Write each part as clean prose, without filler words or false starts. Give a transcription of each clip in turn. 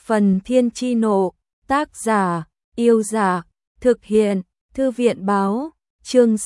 Phần Thiên Chi Nộ, tác giả, Yêu Giả, thực hiện, Thư viện Báo, chương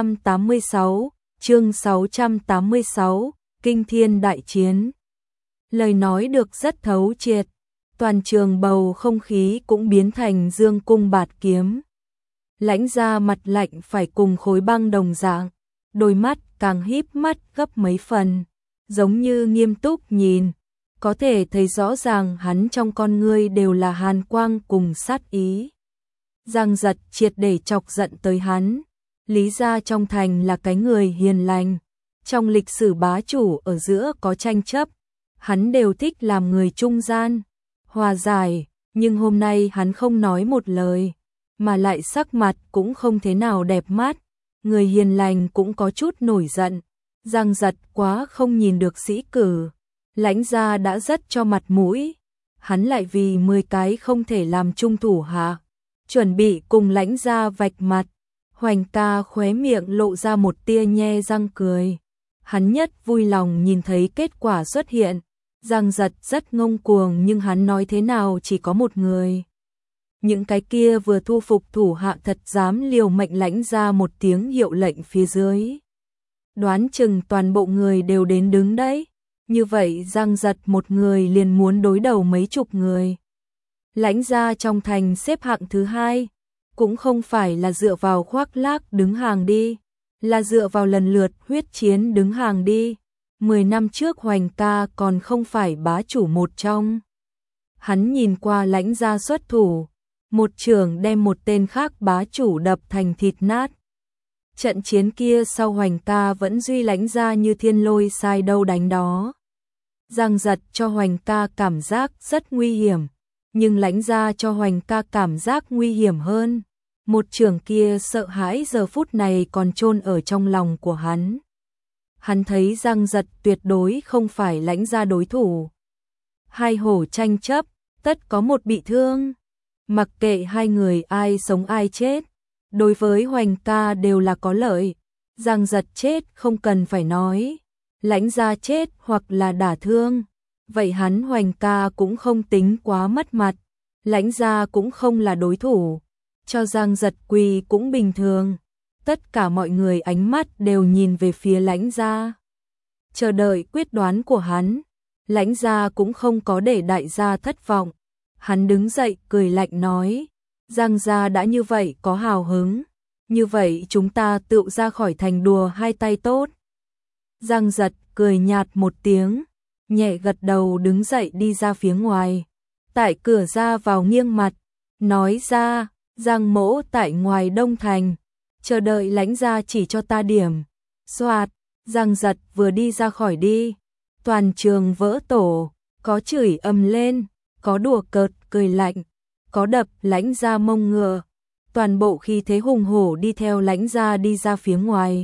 686, Kinh Thiên Đại Chiến. Lời nói được rất thấu triệt, toàn trường bầu không khí cũng biến thành dương cung bạt kiếm. Lãnh Gia mặt lạnh phải cùng khối băng đồng dạng, đôi mắt càng híp mắt gấp mấy phần, giống như nghiêm túc nhìn, có thể thấy rõ ràng hắn trong con ngươi đều là hàn quang cùng sát ý. Giang Giật triệt để chọc giận tới hắn. Lý gia trong thành là cái người hiền lành, trong lịch sử bá chủ ở giữa có tranh chấp, hắn đều thích làm người trung gian, hòa giải, nhưng hôm nay hắn không nói một lời, mà lại sắc mặt cũng không thế nào đẹp mắt, người hiền lành cũng có chút nổi giận. Giang Giật quá không nhìn được sĩ cử, Lãnh Gia đã rất cho mặt mũi, hắn lại vì 10 cái không thể làm trung thủ hạ, chuẩn bị cùng Lãnh Gia vạch mặt. Hoành ca khóe miệng lộ ra một tia nhe răng cười. Hắn nhất vui lòng nhìn thấy kết quả xuất hiện. Giang Giật rất ngông cuồng nhưng hắn nói thế nào chỉ có một người. Những cái kia vừa thu phục thủ hạ thật dám liều mệnh Lãnh Gia một tiếng hiệu lệnh phía dưới. Đoán chừng toàn bộ người đều đến đứng đấy. Như vậy Giang Giật một người liền muốn đối đầu mấy chục người. Lãnh Gia trong thành xếp hạng thứ 2. Cũng không phải là dựa vào khoác lác đứng hàng đi, là dựa vào lần lượt huyết chiến đứng hàng đi. 10 năm trước Hoành ca còn không phải bá chủ một trong. Hắn nhìn qua Lãnh Gia xuất thủ, một chưởng đem một tên khác bá chủ đập thành thịt nát. Trận chiến kia sau Hoành ca vẫn duy Lãnh Gia như thiên lôi sai đâu đánh đó. Giang Giật cho Hoành ca cảm giác rất nguy hiểm, nhưng Lãnh Gia cho Hoành ca cảm giác nguy hiểm hơn. Một chưởng kia sợ hãi giờ phút này còn chôn ở trong lòng của hắn. Hắn thấy Giang Giật tuyệt đối không phải Lãnh Gia đối thủ. Hai hổ tranh chấp, tất có một bị thương. Mặc kệ hai người ai sống ai chết, đối với Hoành ca đều là có lợi. Giang Giật chết không cần phải nói, Lãnh Gia chết hoặc là đả thương, vậy hắn Hoành ca cũng không tính quá mất mặt. Lãnh Gia cũng không là đối thủ, cho Giang Giật quỳ cũng bình thường. Tất cả mọi người ánh mắt đều nhìn về phía Lãnh Gia, chờ đợi quyết đoán của hắn. Lãnh Gia cũng không có để đại gia thất vọng. Hắn đứng dậy cười lạnh nói, Giang Gia đã như vậy có hào hứng, như vậy chúng ta tự ra khỏi thành đùa hai tay tốt. Giang Giật cười nhạt một tiếng, nhẹ gật đầu đứng dậy đi ra phía ngoài. Tại cửa ra vào nghiêng mặt, nói ra, Giang mỗ tại ngoài Đông Thành, chờ đợi Lãnh Gia chỉ cho ta điểm. Soạt, Giang Giật vừa đi ra khỏi đi, toàn trường vỡ tổ, có chửi ầm lên, có đùa cợt cười lạnh, có đập Lãnh Gia mông ngựa. Toàn bộ khí thế hùng hổ đi theo Lãnh Gia đi ra phía ngoài.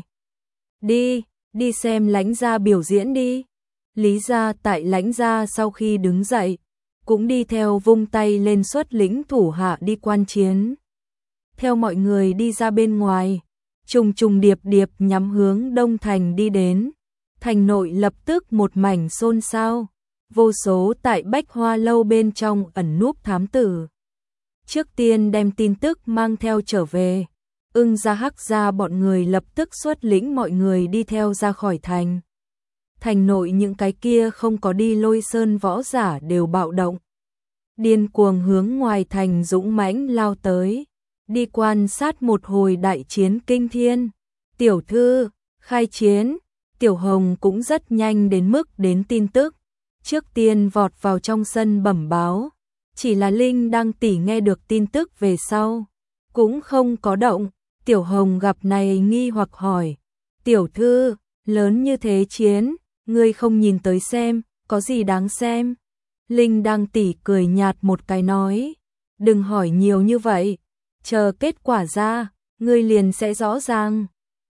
Đi xem Lãnh Gia biểu diễn đi. Lý gia tại Lãnh Gia sau khi đứng dậy, cũng đi theo vung tay lên xuất lĩnh thủ hạ đi quan chiến. Theo mọi người đi ra bên ngoài, trùng trùng điệp điệp nhắm hướng Đông Thành đi đến. Thành nội lập tức một mảnh xôn xao, vô số tại Bách Hoa Lâu bên trong ẩn núp thám tử. Trước tiên đem tin tức mang theo trở về, Ưng gia Hắc gia bọn người lập tức xuất lĩnh mọi người đi theo ra khỏi thành. Thành nội những cái kia không có đi Lôi Sơn võ giả đều bạo động, điên cuồng hướng ngoài thành dũng mãnh lao tới, đi quan sát một hồi đại chiến kinh thiên. Tiểu thư, khai chiến. Tiểu Hồng cũng rất nhanh đến mức đến tin tức, trước tiên vọt vào trong sân bẩm báo. Chỉ là Linh Đăng tỷ nghe được tin tức về sau, cũng không có động. Tiểu Hồng gặp này nghi hoặc hỏi, tiểu thư, lớn như thế chiến, ngươi không nhìn tới xem, có gì đáng xem? Linh Đăng tỷ cười nhạt một cái nói, đừng hỏi nhiều như vậy, chờ kết quả ra, ngươi liền sẽ rõ ràng.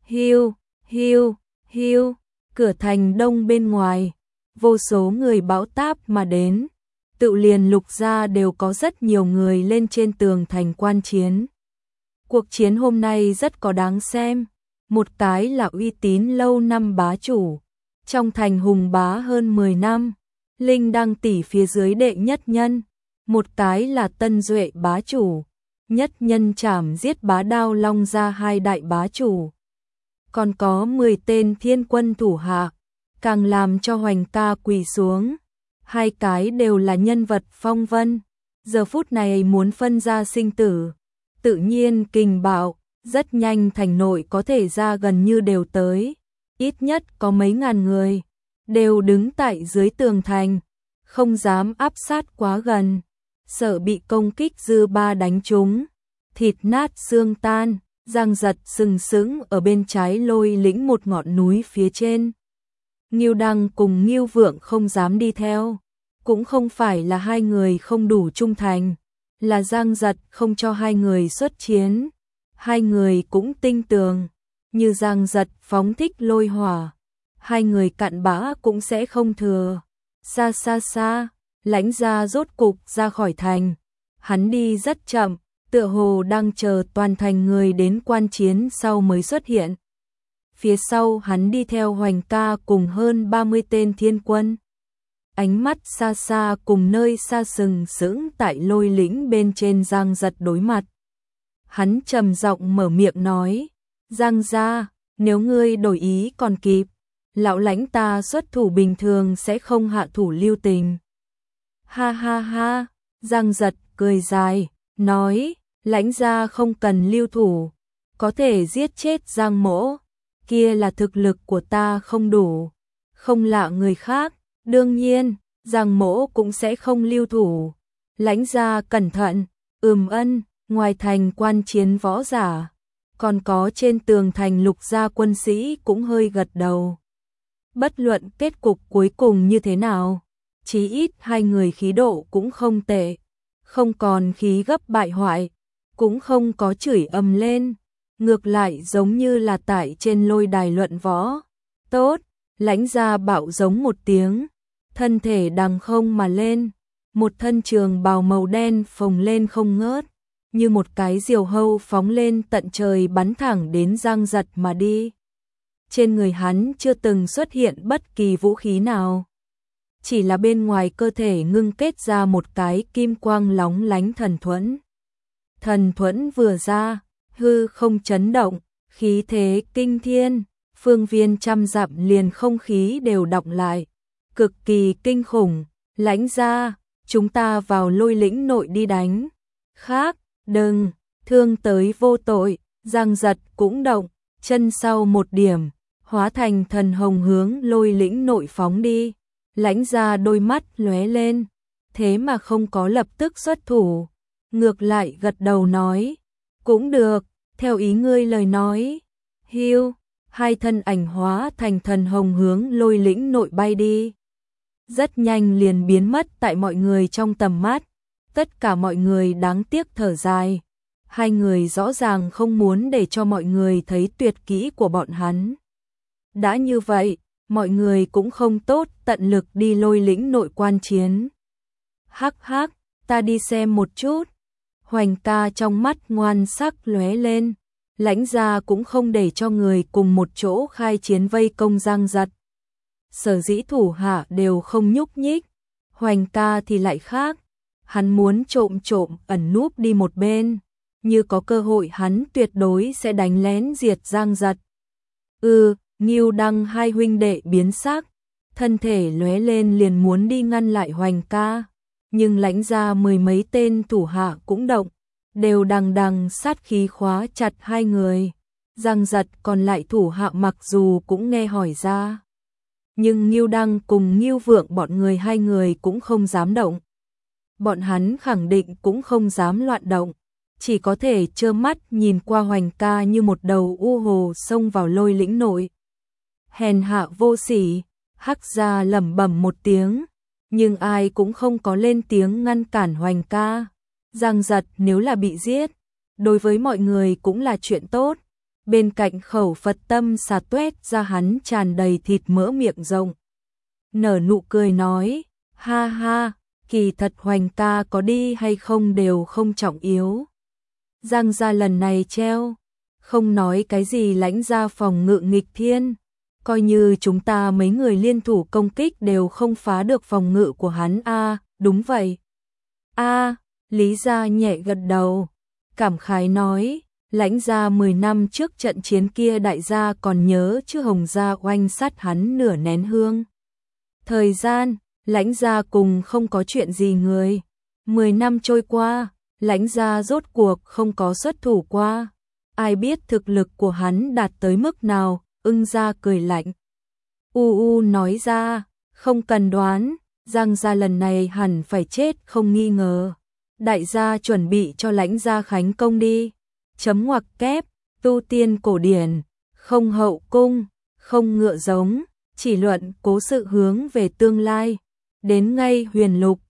Hiu, cửa thành đông bên ngoài, vô số người bão táp mà đến, tự liền Lục gia đều có rất nhiều người lên trên tường thành quan chiến. Cuộc chiến hôm nay rất có đáng xem, một cái là uy tín lâu năm bá chủ, trong thành hùng bá hơn 10 năm, Linh Đăng tỷ phía dưới đệ nhất nhân, Một cái là Tân Duệ bá chủ, nhất nhân trảm giết Bá Đao Long ra hai đại bá chủ. Còn có 10 tên thiên quân thủ hạ, càng làm cho Hoành ca quỳ xuống. Hai cái đều là nhân vật phong vân, giờ phút này muốn phân ra sinh tử. Tự nhiên kình bạo, rất nhanh thành nội có thể ra gần như đều tới. Ít nhất có mấy ngàn người, đều đứng tại dưới tường thành, không dám áp sát quá gần, sợ bị công kích dư ba đánh trúng, thịt nát xương tan. Giang Giật sừng sững ở bên trái Lôi Lĩnh một ngọn núi phía trên. Ngưu Đăng cùng Ngưu Vượng không dám đi theo, cũng không phải là hai người không đủ trung thành, là Giang Giật không cho hai người xuất chiến. Hai người cũng tinh tường, như Giang Giật phóng thích lôi hỏa, hai người cặn bã cũng sẽ không thừa. Xa xa xa, Lãnh Gia rốt cục ra khỏi thành, hắn đi rất chậm, tựa hồ đang chờ toàn thành người đến quan chiến sau mới xuất hiện. Phía sau hắn đi theo Hoành ca cùng hơn 30 tên thiên quân. Ánh mắt xa xa cùng nơi xa sừng sững tại Lôi Lĩnh bên trên Giang Giật đối mặt. Hắn trầm giọng mở miệng nói, Giang gia, nếu ngươi đổi ý còn kịp, lão Lãnh ta xuất thủ bình thường sẽ không hạ thủ lưu tình. Ha ha ha, Giang Giật cười dài, nói, Lãnh gia không cần lưu thủ, có thể giết chết Giang mỗ, kia là thực lực của ta không đủ, không lạ người khác, đương nhiên, Giang mỗ cũng sẽ không lưu thủ. Lãnh gia cẩn thận, ân, ngoài thành quan chiến võ giả, còn có trên tường thành Lục gia quân sĩ cũng hơi gật đầu. Bất luận kết cục cuối cùng như thế nào, chí ít hai người khí độ cũng không tệ, không còn khí gấp bại hoại, cũng không có chửi ầm lên, ngược lại giống như là tại trên lôi đài luận võ. Tốt, Lãnh gia bạo giống một tiếng, thân thể đằng không mà lên, một thân trường bào màu đen phồng lên không ngớt, như một cái diều hâu phóng lên tận trời bắn thẳng đến Giang Giật mà đi. Trên người hắn chưa từng xuất hiện bất kỳ vũ khí nào, chỉ là bên ngoài cơ thể ngưng kết ra một cái kim quang lóng lánh thần thuẫn. Thần thuẫn vừa ra, hư không chấn động, khí thế kinh thiên, phương viên trăm dặm liền không khí đều đọng lại, cực kỳ kinh khủng. Lãnh gia, chúng ta vào Lôi Lĩnh nội đi đánh. Khác, đừng, thương tới vô tội. Giang Giật cũng động, chân sau một điểm, hóa thành thần hồng hướng Lôi Lĩnh nội phóng đi. Lãnh gia đôi mắt lóe lên, thế mà không có lập tức xuất thủ, ngược lại gật đầu nói, cũng được, theo ý ngươi lời nói. Hiu, hai thân ảnh hóa thành thần hồng hướng Lôi Lĩnh nội bay đi. Rất nhanh liền biến mất tại mọi người trong tầm mắt. Tất cả mọi người đáng tiếc thở dài. Hai người rõ ràng không muốn để cho mọi người thấy tuyệt kỹ của bọn hắn. Đã như vậy, mọi người cũng không tốt tận lực đi Lôi Lĩnh nội quan chiến. Hắc hắc, ta đi xem một chút. Hoành ca trong mắt ngoan sắc lóe lên. Lãnh gia cũng không để cho người cùng một chỗ khai chiến vây công Giang Giật. Sở dĩ thủ hạ đều không nhúc nhích, Hoành ca thì lại khác, hắn muốn trộm ẩn núp đi một bên, như có cơ hội hắn tuyệt đối sẽ đánh lén diệt Giang Giật. Ngưu Đăng hai huynh đệ biến sắc, thân thể lóe lên liền muốn đi ngăn lại Hoành ca, nhưng Lãnh gia mười mấy tên thủ hạ cũng động, đều đằng sát khí khóa chặt hai người. Giang Giật còn lại thủ hạ mặc dù cũng nghe hỏi ra, nhưng Ngưu Đăng cùng Ngưu Vượng bọn người hai người cũng không dám động. Bọn hắn khẳng định cũng không dám loạn động, chỉ có thể trơ mắt nhìn qua Hoành ca như một đầu u hồ xông vào Lôi Lĩnh nội. Hèn hạ vô sỉ, Hắc gia lẩm bẩm một tiếng, nhưng ai cũng không có lên tiếng ngăn cản Hoành ca. Giang Giật nếu là bị giết, đối với mọi người cũng là chuyện tốt. Bên cạnh khẩu Phật tâm xà tuét ra hắn tràn đầy thịt mỡ miệng rộng. Nở nụ cười nói, ha ha, kỳ thật Hoành ca có đi hay không đều không trọng yếu. Giang gia lần này treo, không nói cái gì Lãnh gia phòng ngự nghịch thiên, coi như chúng ta mấy người liên thủ công kích đều không phá được phòng ngự của hắn a. Đúng vậy. Lý Gia nhẹ gật đầu, cảm khái nói, Lãnh gia 10 năm trước trận chiến kia đại gia còn nhớ chứ, Hồng gia oanh sát hắn nửa nén hương. Thời gian, Lãnh gia cùng không có chuyện gì người. 10 năm trôi qua, Lãnh gia rốt cuộc không có xuất thủ qua. Ai biết thực lực của hắn đạt tới mức nào, Ưng gia cười lạnh. Nói ra, không cần đoán, Giang gia lần này hẳn phải chết không nghi ngờ. Đại gia chuẩn bị cho Lãnh gia khánh công đi. Chấm ngoặc kép, tu tiên cổ điển, không hậu cung, không ngựa giống, chỉ luận cố sự hướng về tương lai. Đến ngay huyền lục,